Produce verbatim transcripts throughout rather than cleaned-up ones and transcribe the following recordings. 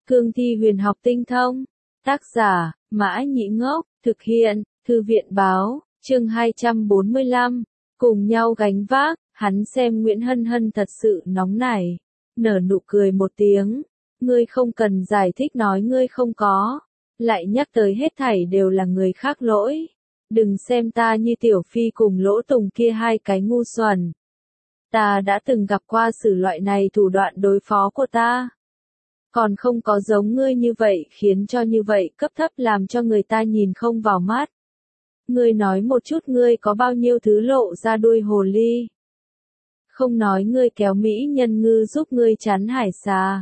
Cương thi huyền học tinh thông. Tác giả, Mã Nhĩ Ngốc, thực hiện, Thư viện báo, chương hai trăm bốn mươi lăm, cùng nhau gánh vác, hắn xem Nguyễn Hân Hân thật sự nóng nảy, nở nụ cười một tiếng, ngươi không cần giải thích nói ngươi không có, lại nhắc tới hết thảy đều là người khác lỗi, đừng xem ta như Tiểu Phi cùng Lỗ Tùng kia hai cái ngu xuẩn. Ta đã từng gặp qua sử loại này thủ đoạn đối phó của ta. Còn không có giống ngươi như vậy khiến cho như vậy cấp thấp làm cho người ta nhìn không vào mắt. Ngươi nói một chút ngươi có bao nhiêu thứ lộ ra đuôi hồ ly. Không nói ngươi kéo mỹ nhân ngư giúp ngươi chắn hải xà.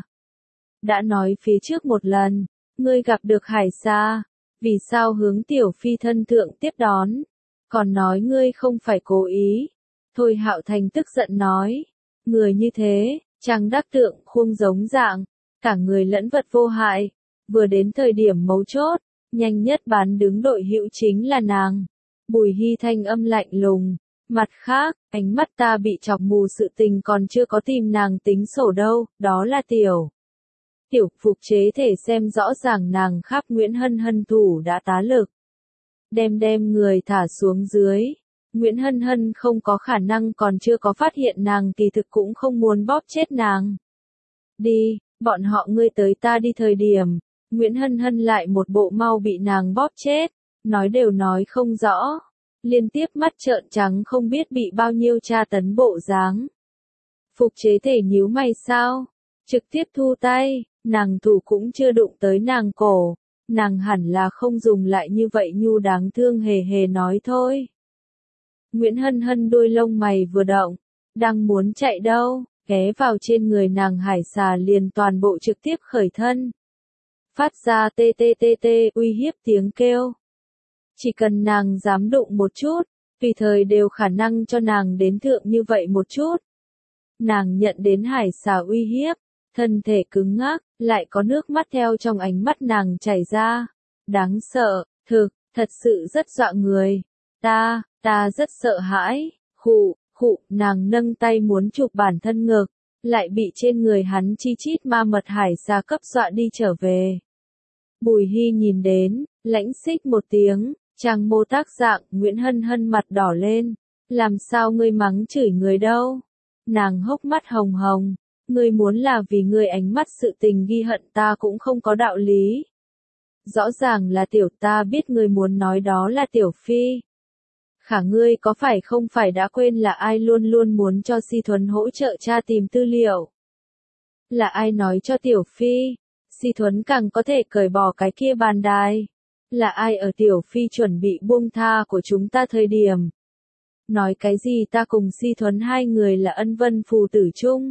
Đã nói phía trước một lần, ngươi gặp được hải xà, vì sao hướng Tiểu Phi thân thượng tiếp đón, còn nói ngươi không phải cố ý. Thôi Hạo Thành tức giận nói, người như thế, chẳng đắc tượng khuôn giống dạng, cả người lẫn vật vô hại, vừa đến thời điểm mấu chốt, nhanh nhất bán đứng đội hữu chính là nàng. Bùi Hy thanh âm lạnh lùng, mặt khác, ánh mắt ta bị chọc mù sự tình còn chưa có tìm nàng tính sổ đâu, đó là tiểu. Tiểu phục chế thể xem rõ ràng nàng khắp Nguyễn Hân Hân thủ đã tá lực. Đem đem người thả xuống dưới. Nguyễn Hân Hân không có khả năng còn chưa có phát hiện nàng kỳ thực cũng không muốn bóp chết nàng. Đi, bọn họ ngươi tới ta đi thời điểm, Nguyễn Hân Hân lại một bộ mau bị nàng bóp chết, nói đều nói không rõ, liên tiếp mắt trợn trắng không biết bị bao nhiêu tra tấn bộ dáng. Phục chế thể nhíu mày sao, trực tiếp thu tay, nàng thủ cũng chưa đụng tới nàng cổ, nàng hẳn là không dùng lại như vậy nhu đáng thương hề hề nói thôi. Nguyễn Hân Hân đôi lông mày vừa động, đang muốn chạy đâu, ghé vào trên người nàng hải xà liền toàn bộ trực tiếp khởi thân. Phát ra tê tê tê tê uy hiếp tiếng kêu. Chỉ cần nàng dám đụng một chút, tùy thời đều khả năng cho nàng đến thượng như vậy một chút. Nàng nhận đến hải xà uy hiếp, thân thể cứng ngắc, lại có nước mắt theo trong ánh mắt nàng chảy ra. Đáng sợ, thực, thật sự rất dọa người. Ta, ta rất sợ hãi, khụ, khụ, nàng nâng tay muốn chụp bản thân ngực, lại bị trên người hắn chi chít ma mật hải xà cấp dọa đi trở về. Bùi Hy nhìn đến, lãnh xích một tiếng, trang mô tác dạng, Nguyễn Hân Hân mặt đỏ lên, làm sao ngươi mắng chửi người đâu? Nàng hốc mắt hồng hồng, ngươi muốn là vì ngươi ánh mắt sự tình ghi hận ta cũng không có đạo lý. Rõ ràng là tiểu ta biết ngươi muốn nói đó là Tiểu Phi. Khả ngươi có phải không phải đã quên là ai luôn luôn muốn cho Si Thuấn hỗ trợ tra tìm tư liệu? Là ai nói cho Tiểu Phi? Si Thuấn càng có thể cởi bỏ cái kia bàn đài. Là ai ở Tiểu Phi chuẩn bị buông tha của chúng ta thời điểm? Nói cái gì ta cùng Si Thuấn hai người là ân vân phù tử chung?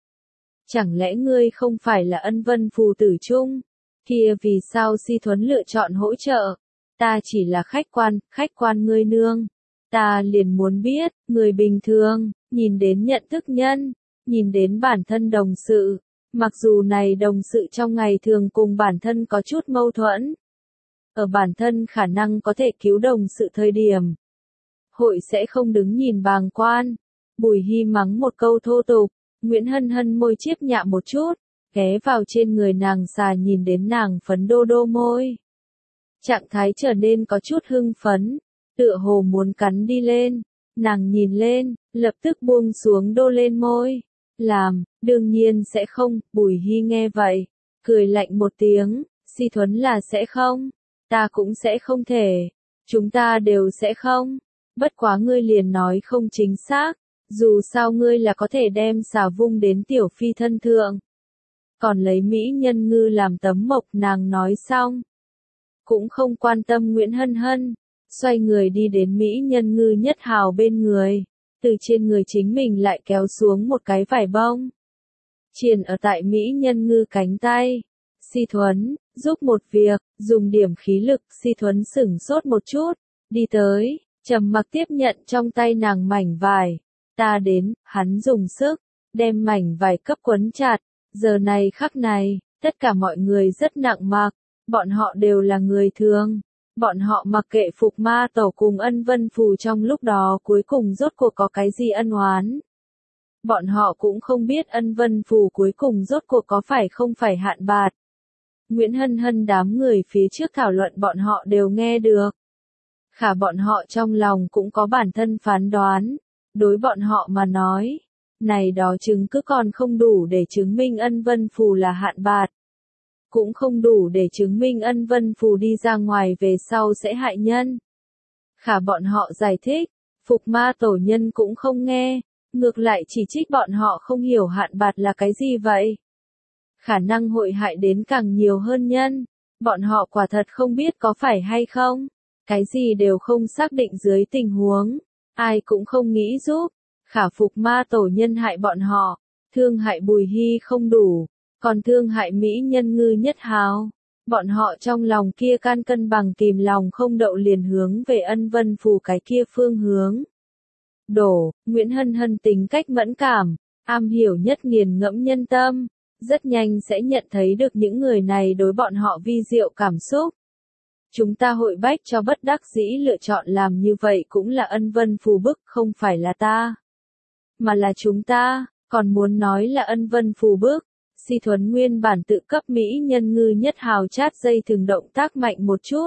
Chẳng lẽ ngươi không phải là ân vân phù tử chung? Kia vì sao Si Thuấn lựa chọn hỗ trợ? Ta chỉ là khách quan, khách quan ngươi nương. Ta liền muốn biết, người bình thường, nhìn đến nhận thức nhân, nhìn đến bản thân đồng sự, mặc dù này đồng sự trong ngày thường cùng bản thân có chút mâu thuẫn. Ở bản thân khả năng có thể cứu đồng sự thời điểm. Hội sẽ không đứng nhìn bàng quan. Bùi Hy mắng một câu thô tục, Nguyễn Hân Hân môi chiếp nhạ một chút, ghé vào trên người nàng xà nhìn đến nàng phấn đô đô môi. Trạng thái trở nên có chút hưng phấn. Tựa hồ muốn cắn đi lên, nàng nhìn lên, lập tức buông xuống đô lên môi. Làm, đương nhiên sẽ không, Bùi Hy nghe vậy, cười lạnh một tiếng, Si Thuấn là sẽ không, ta cũng sẽ không thể, chúng ta đều sẽ không, bất quá ngươi liền nói không chính xác, dù sao ngươi là có thể đem xà vung đến Tiểu Phi thân thượng. Còn lấy mỹ nhân ngư làm tấm mộc nàng nói xong, cũng không quan tâm Nguyễn Hân Hân. Xoay người đi đến mỹ nhân ngư nhất hào bên người, từ trên người chính mình lại kéo xuống một cái vải bông. Triền ở tại mỹ nhân ngư cánh tay. Si Thuấn, giúp một việc, dùng điểm khí lực. Si Thuấn sửng sốt một chút, đi tới, trầm mặc tiếp nhận trong tay nàng mảnh vải. Ta đến, hắn dùng sức, đem mảnh vải cấp quấn chặt. Giờ này khắc này, tất cả mọi người rất nặng mặc, bọn họ đều là người thường. Bọn họ mặc kệ Phục Ma Tổ cùng ân vân phù trong lúc đó cuối cùng rốt cuộc có cái gì ân oán. Bọn họ cũng không biết ân vân phù cuối cùng rốt cuộc có phải không phải hạn bạt. Nguyễn Hân Hân đám người phía trước thảo luận bọn họ đều nghe được. Khả bọn họ trong lòng cũng có bản thân phán đoán, đối bọn họ mà nói, này đó chứng cứ còn không đủ để chứng minh Ân Vân Phù là hạn bạt. Cũng không đủ để chứng minh Ân Vân Phù đi ra ngoài về sau sẽ hại nhân. Khả bọn họ giải thích, Phục Ma tổ nhân cũng không nghe, ngược lại chỉ trích bọn họ không hiểu hạn bạt là cái gì vậy. Khả năng hội hại đến càng nhiều hơn nhân, bọn họ quả thật không biết có phải hay không, cái gì đều không xác định dưới tình huống, ai cũng không nghĩ giúp, khả Phục Ma tổ nhân hại bọn họ, thương hại Bùi Hy không đủ, còn thương hại Mỹ nhân Ngư Nhất Hào. Bọn họ trong lòng kia can cân bằng kìm lòng không đậu liền hướng về Ân Vân Phù cái kia phương hướng. Đổ, Nguyễn Hân Hân tính cách mẫn cảm, am hiểu nhất nghiền ngẫm nhân tâm, rất nhanh sẽ nhận thấy được những người này đối bọn họ vi diệu cảm xúc. Chúng ta hội bách cho bất đắc dĩ lựa chọn làm như vậy cũng là Ân Vân Phù bức, không phải là ta, mà là chúng ta, còn muốn nói là Ân Vân Phù bức. Si Thuấn nguyên bản tự cấp Mỹ nhân Ngư Nhất Hào chát dây thường động tác mạnh một chút.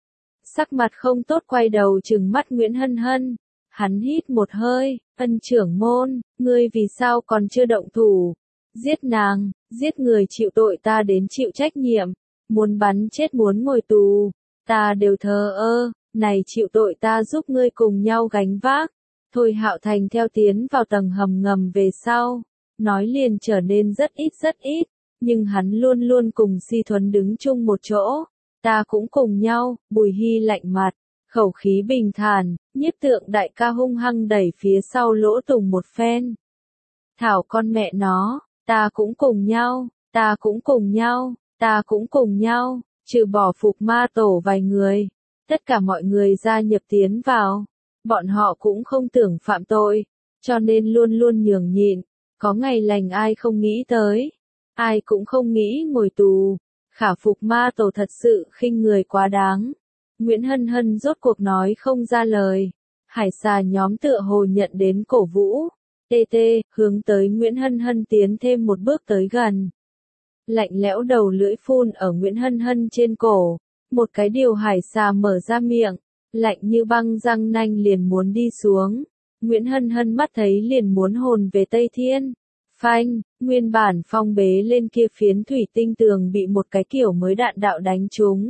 Sắc mặt không tốt quay đầu trừng mắt Nguyễn Hân Hân. Hắn hít một hơi, Ân trưởng môn, ngươi vì sao còn chưa động thủ? Giết nàng, giết người chịu tội ta đến chịu trách nhiệm. Muốn bắn chết muốn ngồi tù, ta đều thờ ơ, này chịu tội ta giúp ngươi cùng nhau gánh vác. Thôi Hạo Thành theo tiến vào tầng hầm ngầm về sau. Nói liền trở nên rất ít rất ít, nhưng hắn luôn luôn cùng Si Thuấn đứng chung một chỗ, ta cũng cùng nhau. Bùi Hy lạnh mặt, khẩu khí bình thản, nhiếp tượng đại ca hung hăng đẩy phía sau lỗ tùng một phen. Thảo con mẹ nó, ta cũng cùng nhau, ta cũng cùng nhau, ta cũng cùng nhau, trừ bỏ Phục Ma tổ vài người, tất cả mọi người gia nhập tiến vào, bọn họ cũng không tưởng phạm tội, cho nên luôn luôn nhường nhịn. Có ngày lành ai không nghĩ tới, ai cũng không nghĩ ngồi tù, khả Phục Ma tổ thật sự khinh người quá đáng. Nguyễn Hân Hân rốt cuộc nói không ra lời, hải xà nhóm tựa hồ nhận đến cổ vũ, tê tê, hướng tới Nguyễn Hân Hân tiến thêm một bước tới gần. Lạnh lẽo đầu lưỡi phun ở Nguyễn Hân Hân trên cổ, một cái điều hải xà mở ra miệng, lạnh như băng răng nanh liền muốn đi xuống. Nguyễn Hân Hân mắt thấy liền muốn hồn về Tây Thiên. Phanh, nguyên bản phong bế lên kia phiến thủy tinh tường bị một cái kiểu mới đạn đạo đánh trúng.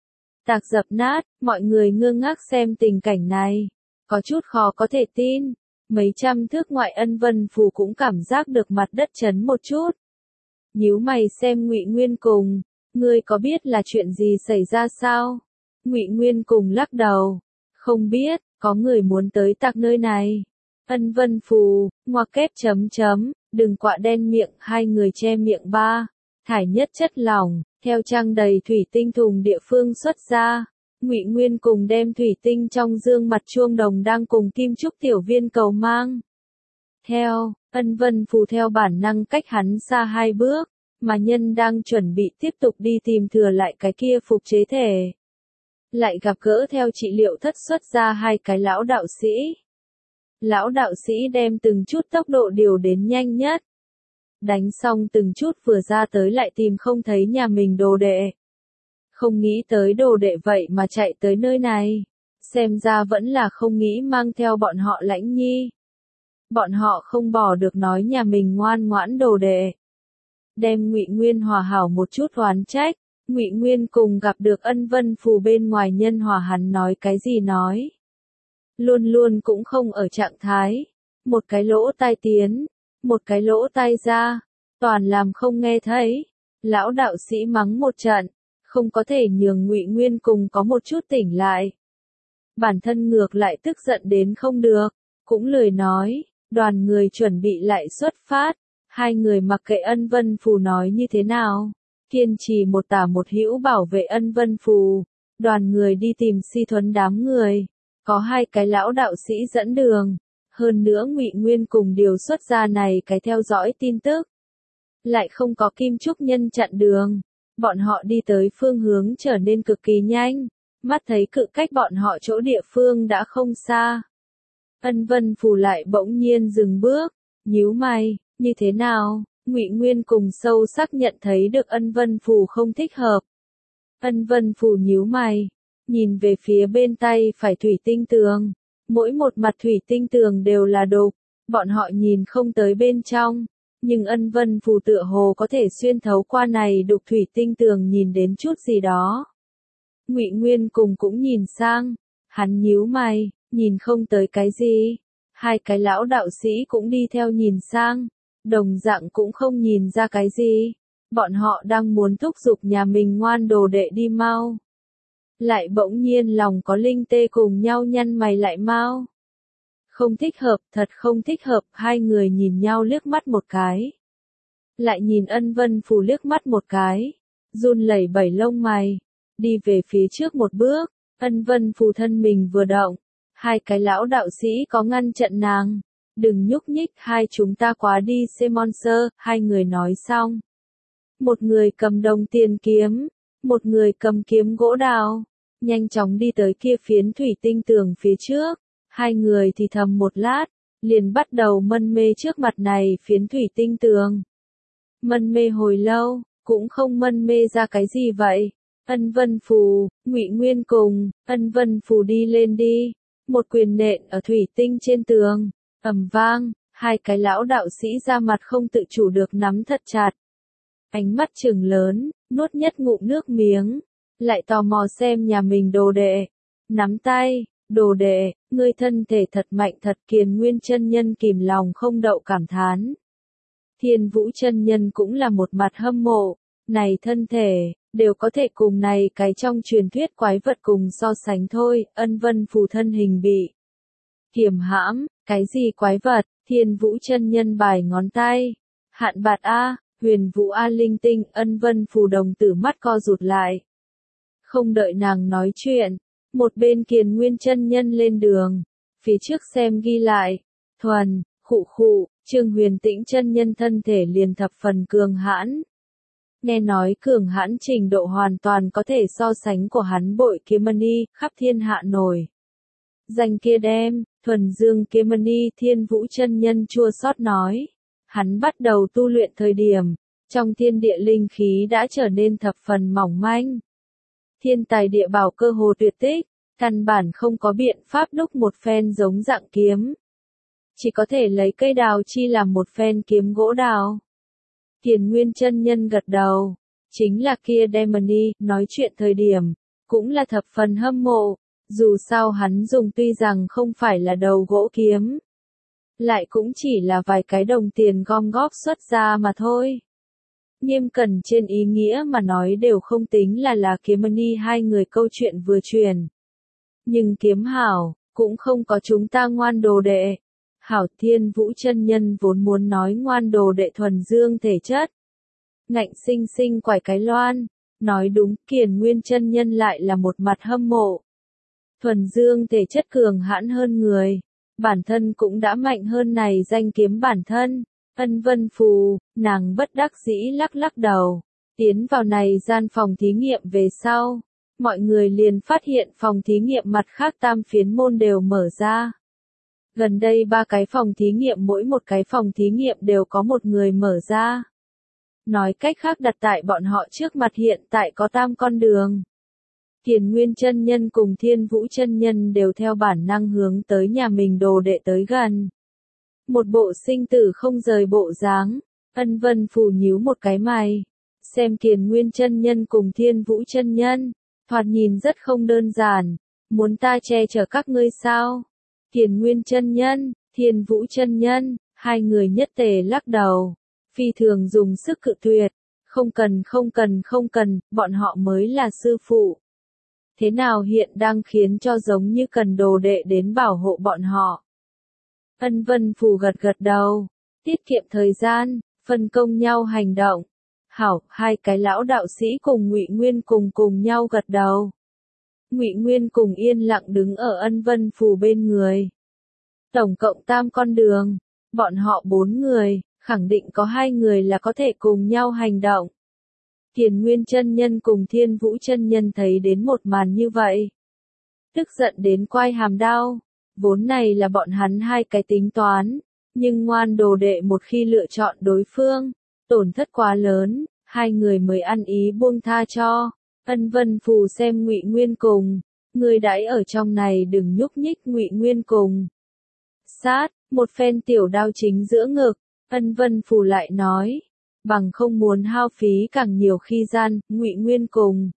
Tạc dập nát, mọi người ngơ ngác xem tình cảnh này. Có chút khó có thể tin. Mấy trăm thước ngoại Ân Vân Phù cũng cảm giác được mặt đất chấn một chút. Nhíu mày xem Ngụy Nguyên Cùng. Ngươi có biết là chuyện gì xảy ra sao? Ngụy Nguyên Cùng lắc đầu. Không biết. Có người muốn tới tạc nơi này. Ân Vân Phù, ngoặc kép chấm chấm, đừng quạ đen miệng, hai người che miệng ba. Thải nhất chất lỏng, theo trang đầy thủy tinh thùng địa phương xuất ra. Ngụy Nguyên Cùng đem thủy tinh trong dương mặt chuông đồng đang cùng kim trúc tiểu viên cầu mang. Theo, Ân Vân Phù theo bản năng cách hắn xa hai bước, mà nhân đang chuẩn bị tiếp tục đi tìm thừa lại cái kia phục chế thể. Lại gặp gỡ theo trị liệu thất xuất ra hai cái lão đạo sĩ. Lão đạo sĩ đem từng chút tốc độ điều đến nhanh nhất. Đánh xong từng chút vừa ra tới lại tìm không thấy nhà mình đồ đệ. Không nghĩ tới đồ đệ vậy mà chạy tới nơi này. Xem ra vẫn là không nghĩ mang theo bọn họ Lãnh Nhi. Bọn họ không bỏ được nói nhà mình ngoan ngoãn đồ đệ. Đem Ngụy Nguyên hòa hảo một chút oán trách. Ngụy Nguyên Cùng gặp được Ân Vân Phù bên ngoài nhân hòa hắn nói cái gì nói. Luôn luôn cũng không ở trạng thái. Một cái lỗ tai tiến, một cái lỗ tai ra, toàn làm không nghe thấy. Lão đạo sĩ mắng một trận, không có thể nhường Ngụy Nguyên Cùng có một chút tỉnh lại. Bản thân ngược lại tức giận đến không được, cũng lười nói, đoàn người chuẩn bị lại xuất phát. Hai người mặc kệ Ân Vân Phù nói như thế nào. Kiên trì một tả một hữu bảo vệ Ân Vân Phù, đoàn người đi tìm Si Thuấn đám người, có hai cái lão đạo sĩ dẫn đường, hơn nữa Ngụy Nguyên Cùng điều xuất ra này cái theo dõi tin tức, lại không có kim trúc nhân chặn đường, bọn họ đi tới phương hướng trở nên cực kỳ nhanh, mắt thấy cự cách bọn họ chỗ địa phương đã không xa. Ân Vân Phù lại bỗng nhiên dừng bước, nhíu mày, như thế nào? Ngụy Nguyên Cùng sâu sắc nhận thấy được Ân Vân Phù không thích hợp, Ân Vân Phù nhíu mày, nhìn về phía bên tay phải thủy tinh tường. Mỗi một mặt thủy tinh tường đều là đục, bọn họ nhìn không tới bên trong, nhưng Ân Vân Phù tựa hồ có thể xuyên thấu qua này đục thủy tinh tường nhìn đến chút gì đó. Ngụy Nguyên cùng cũng nhìn sang, hắn nhíu mày, nhìn không tới cái gì. Hai cái lão đạo sĩ cũng đi theo nhìn sang, đồng dạng cũng không nhìn ra cái gì. Bọn họ đang muốn thúc giục nhà mình ngoan đồ đệ đi mau. Lại bỗng nhiên lòng có linh tê cùng nhau nhăn mày lại mau. Không thích hợp, thật không thích hợp, hai người nhìn nhau liếc mắt một cái. Lại nhìn Ân Vân Phù liếc mắt một cái, run lẩy bẩy lông mày, đi về phía trước một bước. Ân Vân Phù thân mình vừa động, hai cái lão đạo sĩ có ngăn chặn nàng. Đừng nhúc nhích, hai chúng ta quá đi xem monster, hai người nói xong. Một người cầm đồng tiền kiếm, một người cầm kiếm gỗ đào, nhanh chóng đi tới kia phiến thủy tinh tường phía trước. Hai người thì thầm một lát, liền bắt đầu mân mê trước mặt này phiến thủy tinh tường. Mân mê hồi lâu, cũng không mân mê ra cái gì vậy. Ân Vân Phù, Ngụy Nguyên cùng, Ân Vân Phù đi lên đi. Một quyền nện ở thủy tinh trên tường, ầm vang, hai cái lão đạo sĩ ra mặt không tự chủ được nắm thật chặt. Ánh mắt trừng lớn, nuốt nhất ngụm nước miếng, lại tò mò xem nhà mình đồ đệ. Nắm tay, đồ đệ, ngươi thân thể thật mạnh thật Kiền Nguyên chân nhân kìm lòng không đậu cảm thán. Thiên Vũ chân nhân cũng là một mặt hâm mộ, này thân thể, đều có thể cùng này cái trong truyền thuyết quái vật cùng so sánh thôi. Ân Vân Phù thân hình bị kiềm hãm, cái gì quái vật? Thiên Vũ chân nhân bài ngón tay, hạn bạt a, huyền vũ a linh tinh. Ân Vân Phù đồng tử mắt co rụt lại. Không đợi nàng nói chuyện, một bên Kiền Nguyên chân nhân lên đường, phía trước xem ghi lại, thuần, khụ khụ, Trương Huyền Tĩnh chân nhân thân thể liền thập phần cường hãn. Nghe nói cường hãn trình độ hoàn toàn có thể so sánh của hắn bội kiếm mani, khắp thiên hạ nổi. Danh kia đem, thuần dương kiếm mani. Thiên Vũ chân nhân chua xót nói. Hắn bắt đầu tu luyện thời điểm, trong thiên địa linh khí đã trở nên thập phần mỏng manh. Thiên tài địa bảo cơ hồ tuyệt tích, căn bản không có biện pháp đúc một phen giống dạng kiếm. Chỉ có thể lấy cây đào chi làm một phen kiếm gỗ đào. Kiền Nguyên chân nhân gật đầu, chính là kia Demony, nói chuyện thời điểm, cũng là thập phần hâm mộ, dù sao hắn dùng tuy rằng không phải là đầu gỗ kiếm, lại cũng chỉ là vài cái đồng tiền gom góp xuất ra mà thôi. Nghiêm cẩn trên ý nghĩa mà nói đều không tính là là kiếm mani hai người câu chuyện vừa truyền. Nhưng kiếm hảo, cũng không có chúng ta ngoan đồ đệ. Hảo Thiên Vũ chân nhân vốn muốn nói ngoan đồ đệ thuần dương thể chất. Ngạnh sinh sinh quải cái loan, nói đúng. Kiền Nguyên chân nhân lại là một mặt hâm mộ. Thuần dương thể chất cường hãn hơn người, bản thân cũng đã mạnh hơn này danh kiếm bản thân. Ân Vân Phù, nàng bất đắc dĩ lắc lắc đầu, tiến vào này gian phòng thí nghiệm về sau, mọi người liền phát hiện phòng thí nghiệm mặt khác tam phiến môn đều mở ra. Gần đây ba cái phòng thí nghiệm mỗi một cái phòng thí nghiệm đều có một người mở ra. Nói cách khác đặt tại bọn họ trước mặt hiện tại có tam con đường. Kiền Nguyên chân nhân cùng Thiên Vũ chân nhân đều theo bản năng hướng tới nhà mình đồ đệ tới gần. Một bộ sinh tử không rời bộ dáng. Ân Vân Phù nhíu một cái mày, xem Kiền Nguyên chân nhân cùng Thiên Vũ chân nhân, thoạt nhìn rất không đơn giản, muốn ta che chở các ngươi sao? Kiền Nguyên chân nhân, Thiên Vũ chân nhân, hai người nhất tề lắc đầu, phi thường dùng sức cự tuyệt, không cần không cần không cần, bọn họ mới là sư phụ. Thế nào hiện đang khiến cho giống như cần đồ đệ đến bảo hộ bọn họ. Ân Vân Phù gật gật đầu, tiết kiệm thời gian, phân công nhau hành động. Hảo, hai cái lão đạo sĩ cùng Ngụy Nguyên cùng cùng nhau gật đầu. Ngụy Nguyên cùng yên lặng đứng ở Ân Vân Phù bên người. Tổng cộng tam con đường, bọn họ bốn người, khẳng định có hai người là có thể cùng nhau hành động. Kiền Nguyên chân nhân cùng Thiên Vũ chân nhân thấy đến một màn như vậy, tức giận đến quai hàm đau. Vốn này là bọn hắn hai cái tính toán, nhưng ngoan đồ đệ một khi lựa chọn đối phương, tổn thất quá lớn, hai người mới ăn ý buông tha cho. Ân Vân Phù xem Ngụy Nguyên cùng, người đãi ở trong này đừng nhúc nhích. Ngụy Nguyên cùng sát, một phen tiểu đao chính giữa ngực, Ân Vân Phù lại nói, bằng không muốn hao phí càng nhiều khi gian. Ngụy Nguyên cùng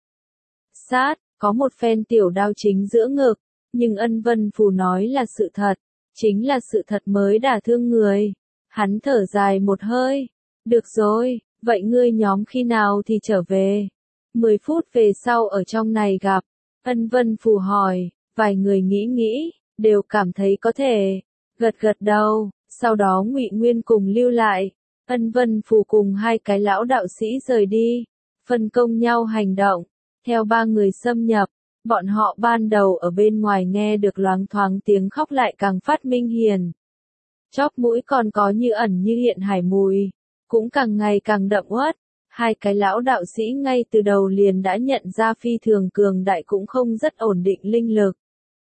sát, có một phen tiểu đao chính giữa ngực, nhưng Ân Vân Phù nói là sự thật, chính là sự thật mới đả thương người. Hắn thở dài một hơi, được rồi, vậy ngươi nhóm khi nào thì trở về? Mười phút về sau ở trong này gặp. Ân Vân Phù hỏi, vài người nghĩ nghĩ, đều cảm thấy có thể, gật gật đầu, sau đó Ngụy Nguyên cùng lưu lại. Ân Vân Phù cùng hai cái lão đạo sĩ rời đi, phân công nhau hành động, theo ba người xâm nhập. Bọn họ ban đầu ở bên ngoài nghe được loáng thoáng tiếng khóc lại càng phát minh hiền. Chóp mũi còn có như ẩn như hiện hải mùi, cũng càng ngày càng đậm uất. Hai cái lão đạo sĩ ngay từ đầu liền đã nhận ra phi thường cường đại cũng không rất ổn định linh lực.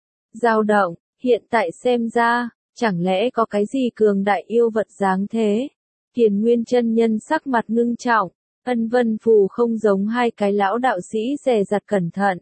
Dao động, hiện tại xem ra, chẳng lẽ có cái gì cường đại yêu vật dáng thế? Kiền Nguyên chân nhân sắc mặt ngưng trọng, Ân Vân Phù không giống hai cái lão đạo sĩ dè dặt cẩn thận.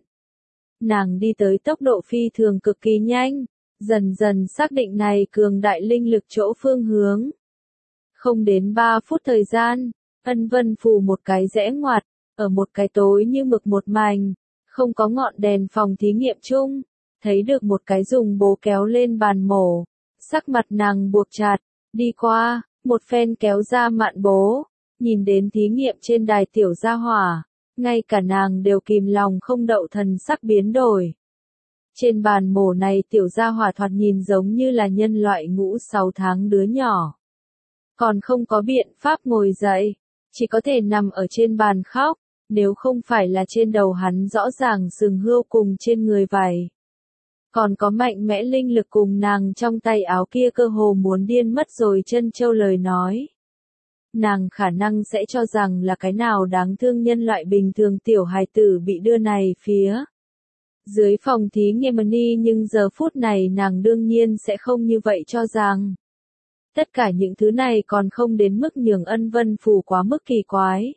Nàng đi tới tốc độ phi thường cực kỳ nhanh, dần dần xác định này cường đại linh lực chỗ phương hướng. Không đến ba phút thời gian, Ân Vân Phù một cái rẽ ngoặt, ở một cái tối như mực một mảnh, không có ngọn đèn phòng thí nghiệm chung, thấy được một cái dùng bố kéo lên bàn mổ, sắc mặt nàng buộc chặt, đi qua, một phen kéo ra mạn bố, nhìn đến thí nghiệm trên đài tiểu gia hỏa, ngay cả nàng đều kìm lòng không đậu thần sắc biến đổi. Trên bàn mổ này tiểu gia hỏa thoạt nhìn giống như là nhân loại ngũ sáu tháng đứa nhỏ. Còn không có biện pháp ngồi dậy, chỉ có thể nằm ở trên bàn khóc, nếu không phải là trên đầu hắn rõ ràng sừng hươu cùng trên người vảy. Còn có mạnh mẽ linh lực cùng nàng trong tay áo kia cơ hồ muốn điên mất rồi chân châu lời nói. Nàng khả năng sẽ cho rằng là cái nào đáng thương nhân loại bình thường tiểu hài tử bị đưa này phía dưới phòng thí nghiệm ni, nhưng giờ phút này nàng đương nhiên sẽ không như vậy cho rằng. Tất cả những thứ này còn không đến mức nhường Ân Vân Phù quá mức kỳ quái.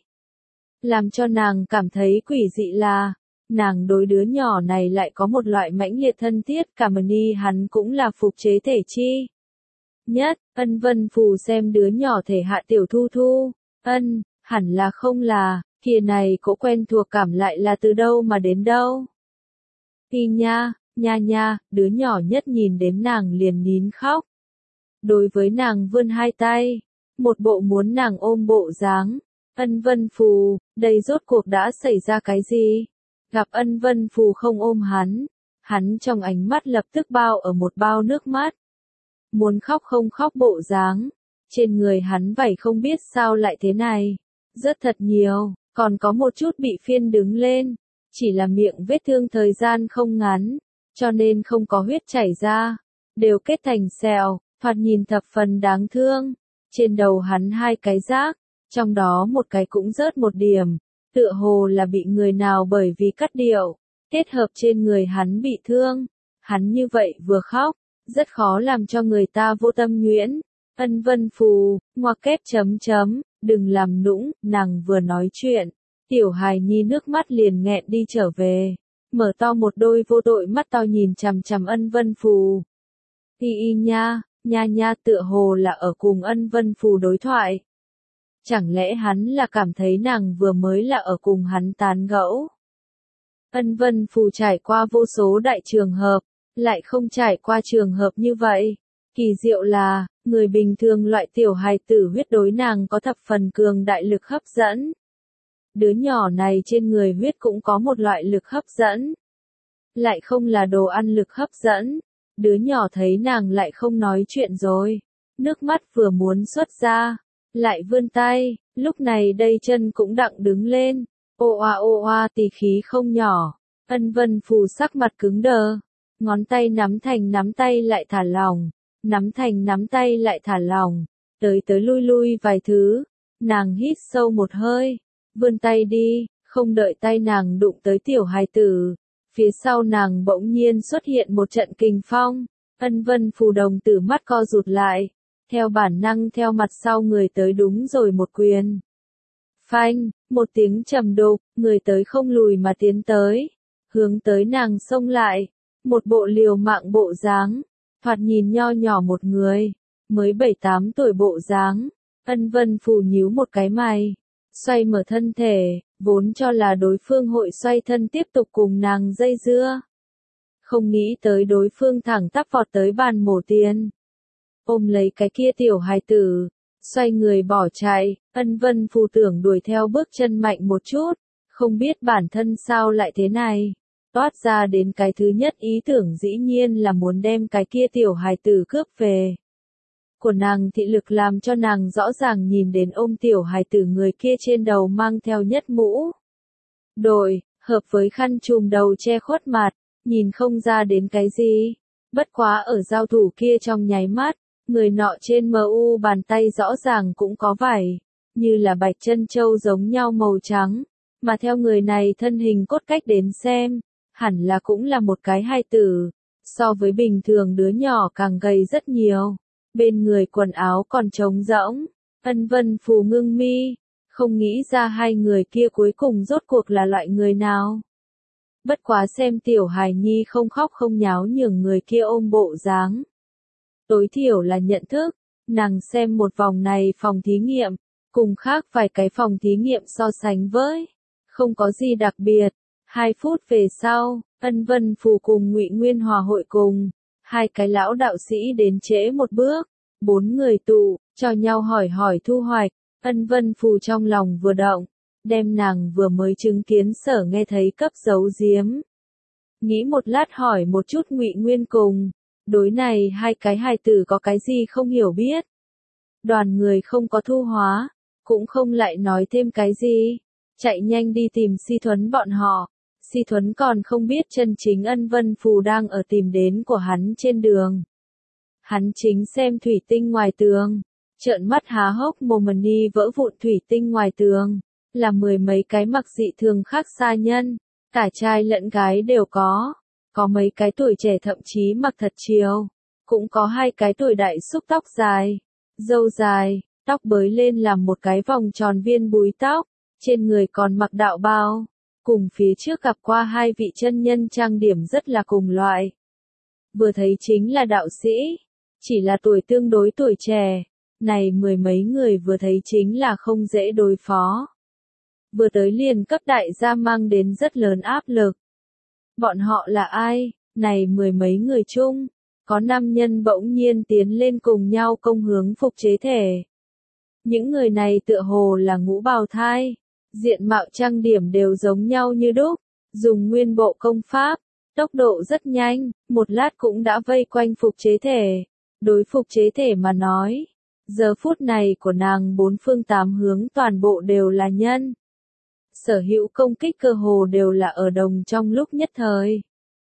Làm cho nàng cảm thấy quỷ dị là, nàng đối đứa nhỏ này lại có một loại mãnh liệt thân thiết, cả ni hắn cũng là phục chế thể chi. Nhất, Ân Vân Phù xem đứa nhỏ thể hạ tiểu thu thu, ân, hẳn là không là, kia này cỗ quen thuộc cảm lại là từ đâu mà đến đâu. Hi nha, nha nha, đứa nhỏ nhất nhìn đến nàng liền nín khóc. Đối với nàng vươn hai tay, một bộ muốn nàng ôm bộ dáng. Ân Vân Phù, đây rốt cuộc đã xảy ra cái gì? Gặp Ân Vân Phù không ôm hắn, hắn trong ánh mắt lập tức bao ở một bao nước mắt. Muốn khóc không khóc bộ dáng, trên người hắn vảy không biết sao lại thế này, rất thật nhiều, còn có một chút bị phiên đứng lên, chỉ là miệng vết thương thời gian không ngắn, cho nên không có huyết chảy ra, đều kết thành sẹo, thoạt nhìn thập phần đáng thương. Trên đầu hắn hai cái rác, trong đó một cái cũng rớt một điểm, tựa hồ là bị người nào bởi vì cắt điệu, kết hợp trên người hắn bị thương, hắn như vậy vừa khóc, rất khó làm cho người ta vô tâm nhuyễn. Ân Vân Phù, ngoặc kép chấm chấm, đừng làm nũng, nàng vừa nói chuyện, tiểu hài nhi nước mắt liền nghẹn đi trở về, mở to một đôi vô tội mắt to nhìn chằm chằm Ân Vân Phù. Y y nha, nha nha tựa hồ là ở cùng Ân Vân Phù đối thoại. Chẳng lẽ hắn là cảm thấy nàng vừa mới là ở cùng hắn tán gẫu? Ân Vân Phù trải qua vô số đại trường hợp, lại không trải qua trường hợp như vậy. Kỳ diệu là, người bình thường loại tiểu hài tử huyết đối nàng có thập phần cường đại lực hấp dẫn. Đứa nhỏ này trên người huyết cũng có một loại lực hấp dẫn. Lại không là đồ ăn lực hấp dẫn. Đứa nhỏ thấy nàng lại không nói chuyện rồi. Nước mắt vừa muốn xuất ra, lại vươn tay, lúc này đây chân cũng đặng đứng lên. Ô oa ô oa tì khí không nhỏ. Ân Vân Phù sắc mặt cứng đờ. Ngón tay nắm thành nắm tay lại thả lỏng, nắm thành nắm tay lại thả lỏng, tới tới lui lui vài thứ, nàng hít sâu một hơi, vươn tay đi, không đợi tay nàng đụng tới tiểu hài tử, phía sau nàng bỗng nhiên xuất hiện một trận kình phong. Ân Vân Phù đồng tử mắt co rụt lại, theo bản năng theo mặt sau người tới đúng rồi một quyền. Phanh, một tiếng trầm đục, người tới không lùi mà tiến tới, hướng tới nàng xông lại, một bộ liều mạng bộ dáng, thoạt nhìn nho nhỏ một người, mới bảy tám tuổi bộ dáng. Ân Vân Phù nhíu một cái mày, xoay mở thân thể, vốn cho là đối phương hội xoay thân tiếp tục cùng nàng dây dưa. Không nghĩ tới đối phương thẳng tắp vọt tới bàn mổ tiền. Ôm lấy cái kia tiểu hài tử, xoay người bỏ chạy, Ân Vân Phù tưởng đuổi theo bước chân mạnh một chút, không biết bản thân sao lại thế này. Toát ra đến cái thứ nhất ý tưởng dĩ nhiên là muốn đem cái kia tiểu hài tử cướp về. Của nàng thị lực làm cho nàng rõ ràng nhìn đến ôm tiểu hài tử người kia trên đầu mang theo nhất mũ đội, hợp với khăn trùm đầu che khuất mặt, nhìn không ra đến cái gì. Bất quá ở giao thủ kia trong nháy mắt, người nọ trên mờ u bàn tay rõ ràng cũng có vảy, như là bạch chân châu giống nhau màu trắng, mà theo người này thân hình cốt cách đến xem, hẳn là cũng là một cái hài tử, so với bình thường đứa nhỏ càng gầy rất nhiều. Bên người quần áo còn trống rỗng, Ân Vân Phù ngưng mi, không nghĩ ra hai người kia cuối cùng rốt cuộc là loại người nào. Bất quá xem tiểu hài nhi không khóc không nháo nhường người kia ôm bộ dáng. Tối thiểu là nhận thức, nàng xem một vòng này phòng thí nghiệm, cùng khác vài cái phòng thí nghiệm so sánh với, không có gì đặc biệt. Hai phút về sau, Ân Vân Phù cùng Ngụy Nguyên Hòa hội cùng. Hai cái lão đạo sĩ đến trễ một bước, bốn người tụ, cho nhau hỏi hỏi thu hoạch, Ân Vân Phù trong lòng vừa động, đem nàng vừa mới chứng kiến sở nghe thấy cấp giấu giếm. Nghĩ một lát hỏi một chút Ngụy Nguyên cùng, đối này hai cái hài tử có cái gì không hiểu biết. Đoàn người không có thu hóa, cũng không lại nói thêm cái gì, chạy nhanh đi tìm Si Thuấn bọn họ. Si Thuấn còn không biết chân chính Ân Vân Phù đang ở tìm đến của hắn trên đường. Hắn chính xem thủy tinh ngoài tường, trợn mắt há hốc mồm ni vỡ vụn thủy tinh ngoài tường, là mười mấy cái mặc dị thường khác xa nhân, cả trai lẫn gái đều có, có mấy cái tuổi trẻ thậm chí mặc thật chiều, cũng có hai cái tuổi đại xúc tóc dài, râu dài, tóc bới lên làm một cái vòng tròn viên búi tóc, trên người còn mặc đạo bào. Cùng phía trước gặp qua hai vị chân nhân trang điểm rất là cùng loại. Vừa thấy chính là đạo sĩ, chỉ là tuổi tương đối tuổi trẻ, này mười mấy người vừa thấy chính là không dễ đối phó. Vừa tới liền cấp đại gia mang đến rất lớn áp lực. Bọn họ là ai? Này mười mấy người chung, có năm nhân bỗng nhiên tiến lên cùng nhau công hướng phục chế thể. Những người này tựa hồ là ngũ bào thai. Diện mạo trang điểm đều giống nhau như đúc, dùng nguyên bộ công pháp, tốc độ rất nhanh, một lát cũng đã vây quanh phục chế thể. Đối phục chế thể mà nói, giờ phút này của nàng bốn phương tám hướng toàn bộ đều là nhân. Sở hữu công kích cơ hồ đều là ở đồng trong lúc nhất thời.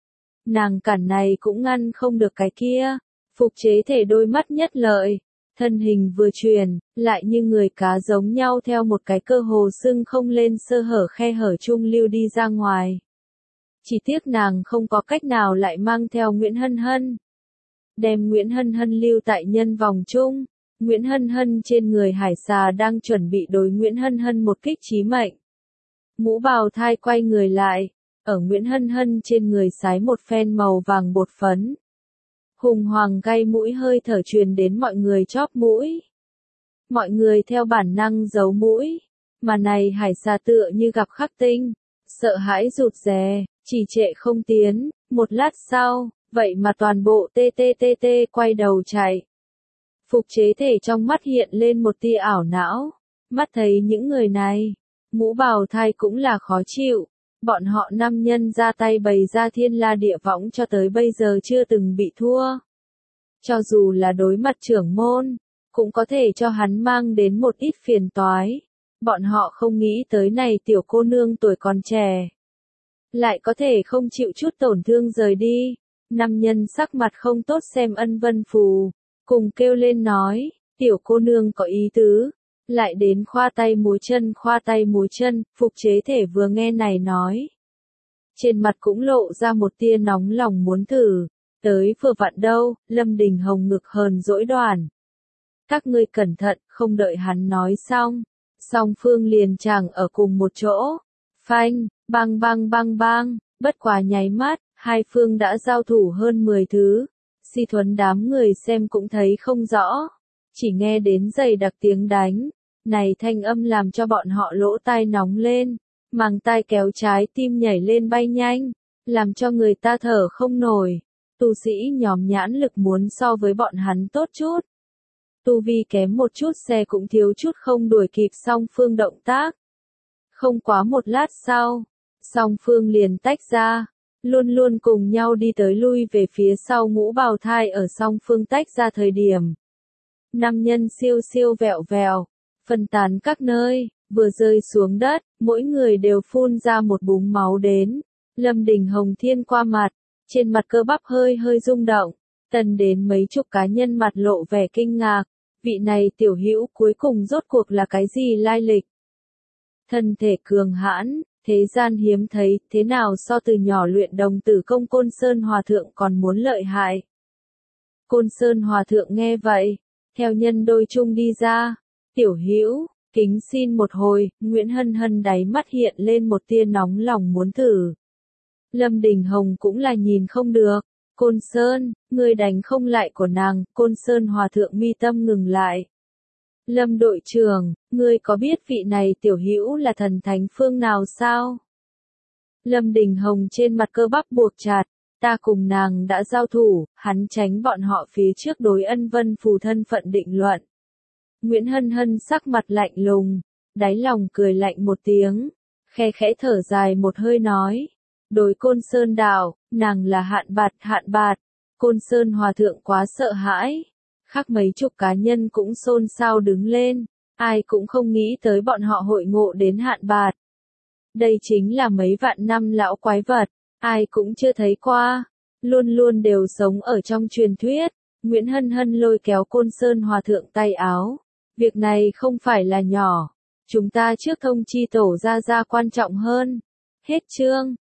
Nàng cản này cũng ngăn không được cái kia, phục chế thể đôi mắt nhất lợi. Thân hình vừa chuyển, lại như người cá giống nhau theo một cái cơ hồ sưng không lên sơ hở khe hở chung lưu đi ra ngoài. Chỉ tiếc nàng không có cách nào lại mang theo Nguyễn Hân Hân. Đem Nguyễn Hân Hân lưu tại nhân vòng chung, Nguyễn Hân Hân trên người hải xà đang chuẩn bị đối Nguyễn Hân Hân một kích chí mệnh. Ngũ bào thai quay người lại, ở Nguyễn Hân Hân trên người sái một phen màu vàng bột phấn. Hùng hoàng gay mũi hơi thở truyền đến mọi người chóp mũi. Mọi người theo bản năng giấu mũi, mà này hải xà tựa như gặp khắc tinh, sợ hãi rụt rè, trì trệ không tiến, một lát sau, vậy mà toàn bộ tê tê tê tê quay đầu chạy. Phục chế thể trong mắt hiện lên một tia ảo não, mắt thấy những người này, ngũ bào thai cũng là khó chịu. Bọn họ năm nhân ra tay bày ra thiên la địa võng cho tới bây giờ chưa từng bị thua. Cho dù là đối mặt trưởng môn, cũng có thể cho hắn mang đến một ít phiền toái. Bọn họ không nghĩ tới này tiểu cô nương tuổi còn trẻ. Lại có thể không chịu chút tổn thương rời đi. Năm nhân sắc mặt không tốt xem Ân Vân Phù, cùng kêu lên nói, tiểu cô nương có ý tứ. Lại đến khoa tay múa chân khoa tay múa chân, phục chế thể vừa nghe này nói. Trên mặt cũng lộ ra một tia nóng lòng muốn thử, tới vừa vặn đâu, Lâm Đình Hồng ngực hờn dỗi đoàn. Các ngươi cẩn thận, không đợi hắn nói xong. song phương liền chẳng ở cùng một chỗ. Phanh, bang bang bang bang, bất quá nháy mắt, hai phương đã giao thủ hơn mười thứ. Si Thuấn đám người xem cũng thấy không rõ, chỉ nghe đến dày đặc tiếng đánh. Này thanh âm làm cho bọn họ lỗ tai nóng lên, màng tai kéo trái tim nhảy lên bay nhanh, làm cho người ta thở không nổi. Tu sĩ nhóm nhãn lực muốn so với bọn hắn tốt chút. Tu vi kém một chút xe cũng thiếu chút không đuổi kịp song phương động tác. Không quá một lát sau, song phương liền tách ra, luôn luôn cùng nhau đi tới lui về phía sau ngũ bào thai ở song phương tách ra thời điểm. Nam nhân siêu siêu vẹo vẹo, phân tán các nơi, vừa rơi xuống đất, mỗi người đều phun ra một búng máu đến. Lâm Đình Hồng thiên qua mặt, trên mặt cơ bắp hơi hơi rung động, tần đến mấy chục cá nhân mặt lộ vẻ kinh ngạc, vị này tiểu hữu cuối cùng rốt cuộc là cái gì lai lịch. Thân thể cường hãn, thế gian hiếm thấy, thế nào so từ nhỏ luyện đồng tử công Côn Sơn Hòa Thượng còn muốn lợi hại. Côn Sơn Hòa Thượng nghe vậy, theo nhân đôi chung đi ra, tiểu hữu, kính xin một hồi, Nguyễn Hân Hân đáy mắt hiện lên một tia nóng lòng muốn thử. Lâm Đình Hồng cũng là nhìn không được, Côn Sơn, người đánh không lại của nàng, Côn Sơn Hòa Thượng mi tâm ngừng lại. Lâm đội trưởng, ngươi có biết vị này tiểu hữu là thần thánh phương nào sao? Lâm Đình Hồng trên mặt cơ bắp buộc chặt, ta cùng nàng đã giao thủ, hắn tránh bọn họ phía trước đối ân vân phù thân phận định luận. Nguyễn Hân Hân sắc mặt lạnh lùng, đáy lòng cười lạnh một tiếng, khe khẽ thở dài một hơi nói. Đối Côn Sơn đạo, nàng là Hạn Bạt, Hạn Bạt. Côn Sơn Hòa Thượng quá sợ hãi. Khác mấy chục cá nhân cũng xôn xao đứng lên, ai cũng không nghĩ tới bọn họ hội ngộ đến Hạn Bạt. Đây chính là mấy vạn năm lão quái vật, ai cũng chưa thấy qua, luôn luôn đều sống ở trong truyền thuyết. Nguyễn Hân Hân lôi kéo Côn Sơn Hòa Thượng tay áo. Việc này không phải là nhỏ, chúng ta trước thông chi tổ ra ra quan trọng hơn. Hết chương.